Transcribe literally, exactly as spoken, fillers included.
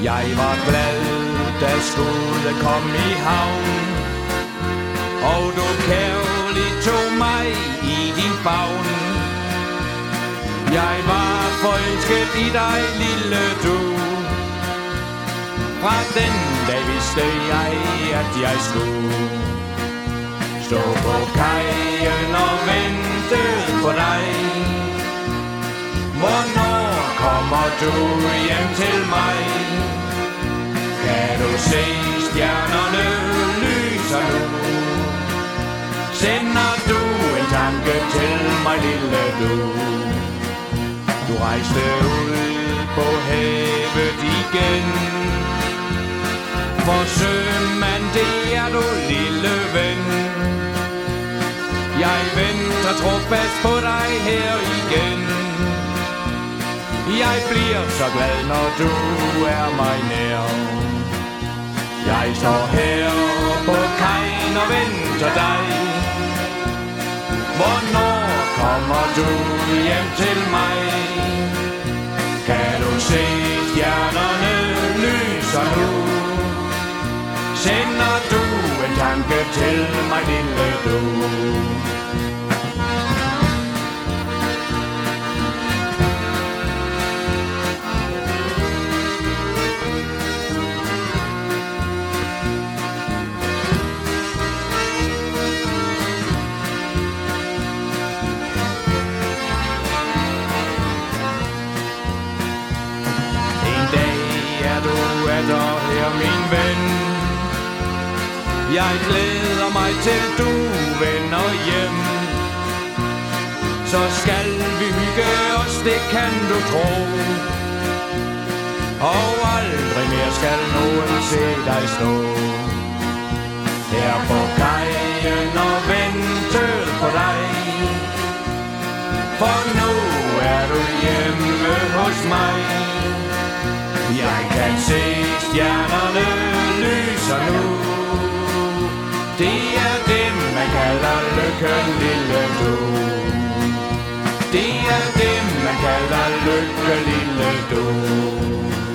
Jeg var glad, da skuddet kom i havn, og du kærligt tog mig i din favn. Jeg var forelsket i dig, lille du. Fra den dag vidste jeg, at jeg skulle stå på kajen og vente på dig. Hvornår kommer du hjem til mig? Kan du se stjernerne lyser nu? Sender du en tanke til mig, lille du? Du rejste ud på havet igen. For sømand, det er du, lille ven. Jeg venter trofast på dig her igen. Jeg bliver så glad, når du er mig nær. Jeg står her på kajen og venter dig. Hvornår kommer du hjem til mig? Kan du se stjernerne lyser nu? Sender du en tanke til mig, lille du? Her, min ven, jeg glæder mig til du vender hjem. Så skal vi hygge os, det kan du tro. Og aldrig mere skal nogen se dig stå her på kajen og vente på dig. For nu er du hjemme hos mig. Jeg kan se stjernerne lyser nu. Det er dem, man kalder lykken, lille du. Det er dem, man kalder lykke, lille du.